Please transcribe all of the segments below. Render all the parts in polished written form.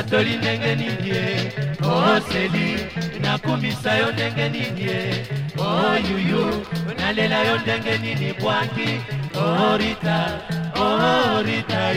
toli ndenge nini oh seli nakumisa yo ndenge nini oh yuyu nalela yo ndenge nini bwangi oh Rita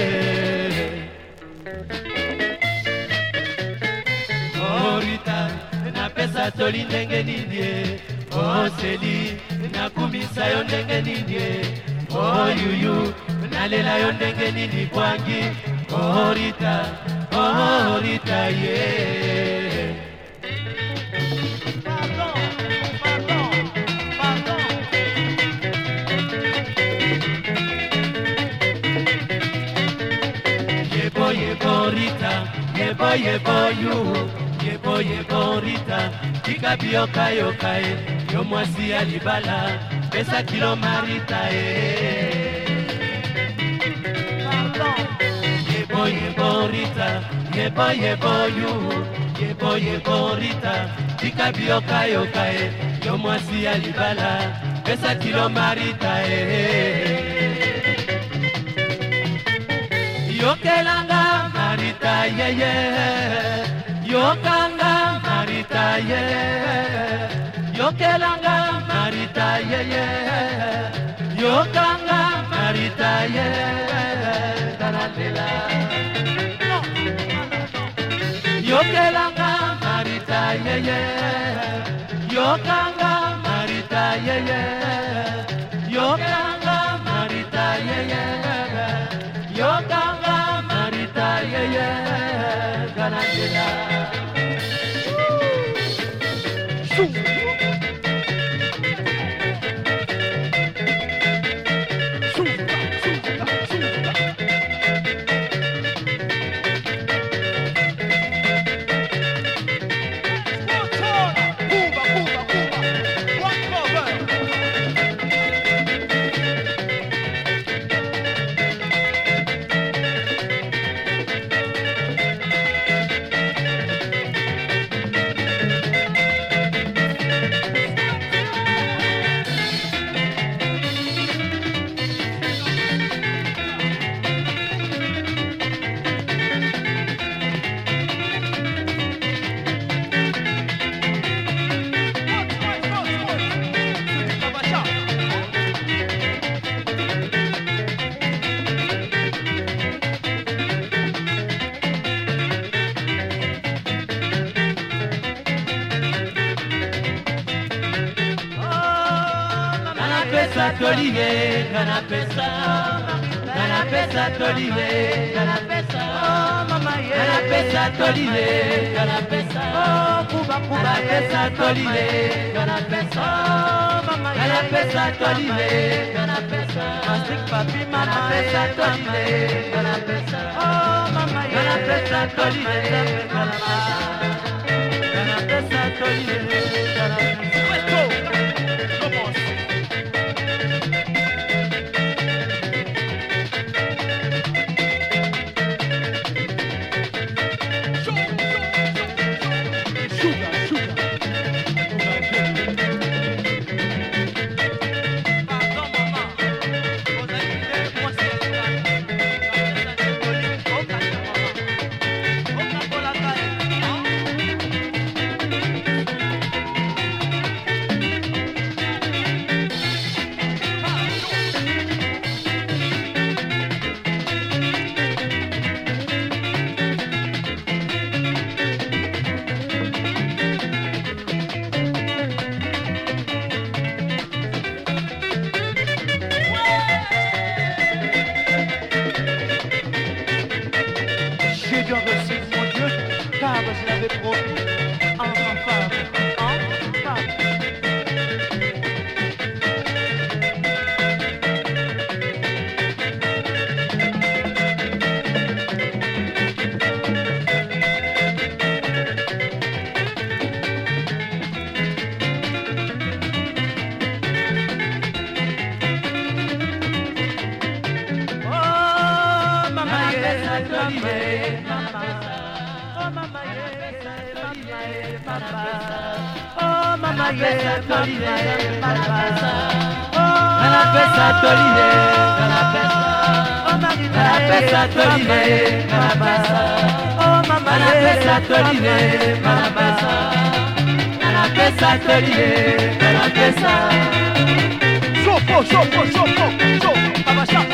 oh Rita napesa toli ndenge nini oh seli nakumisa yo ndenge nini oh yuyu nalela yo ndenge nini bwangi oh Rita Yebo Rita, yebo you, yebo Rita, tika bioka yokae, yo mwasi ya libala, pesa kilo marita Yebo Rita, yebo you, yebo Rita, tika bioka yokae, yo mwasi ya libala, pesa kilo marita Yokelanga Marita Yokanga Marita Yokelanga Marita Yokanga Marita Taratela Yokelanga Marita Yokanga Marita Yokanga Marita Yokanga Marita Ganandela Canapesa tolive, canapesa, mama ye, canapesa tolive, canapesa, Cuba, canapesa tolive, canapesa, mama ye, canapesa tolive, canapesa, Mastic papi, mama canapesa tolive, canapesa, mama ye, canapesa tolive, canapesa tolive, canapesa. Je l'avais promis, en femme. Oh mama yeah, canapesa tolive, canapesa, oh mama Banapesa tolile, banapesa. Banapesa tolile, banapesa. Chopo, chopo, chopo, chopo. Abashaka.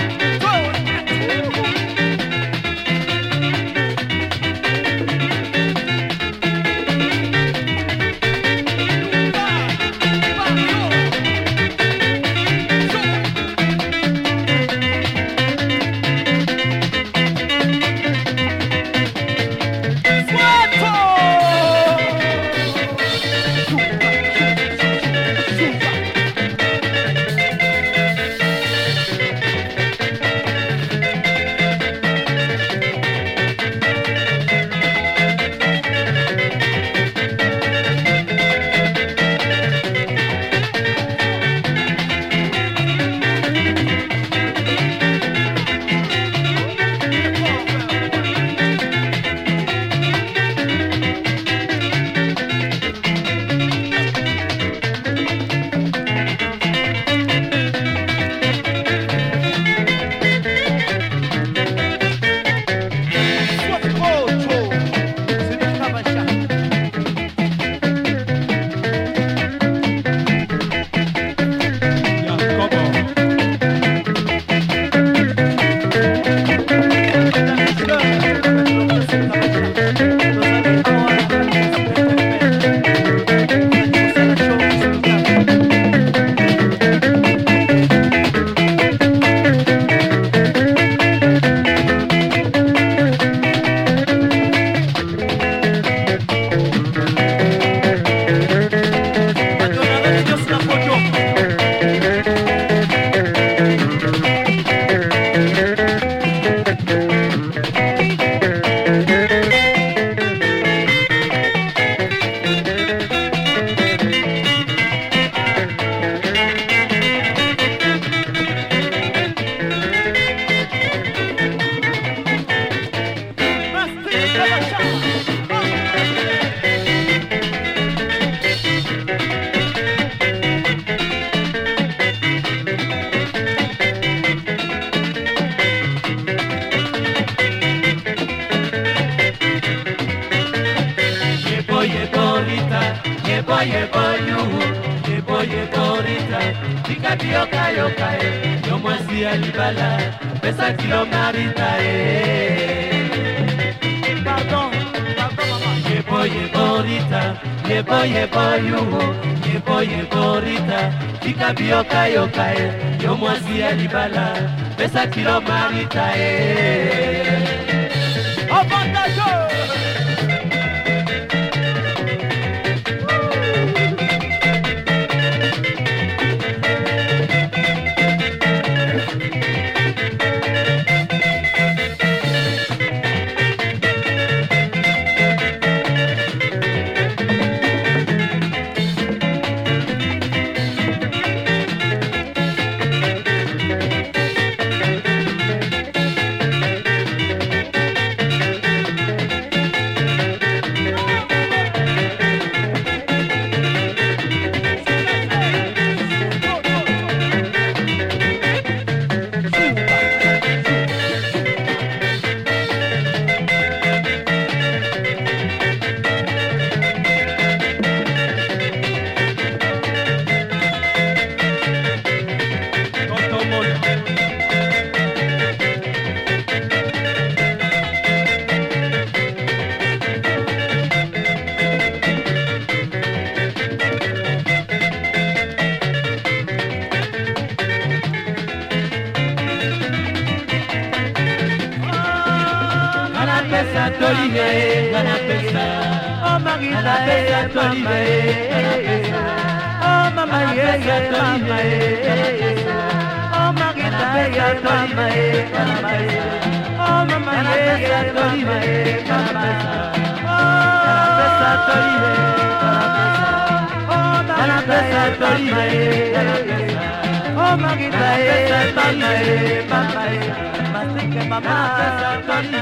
Yebo yuhu, yebo rita, tikati yoka yoka yo mwasi alibala, pesa kilo marita Pardon, maman. Yebo rita, yebo yuhu, yebo rita, tikati yoka yoka yo mwasi alibala, pesa kilo marita Avantageux. Tolive, ganapesa. Oh Marita, Tolive, ganapesa. oh mama, mama, oh Marita, mama, oh mama, oh Marita, mama,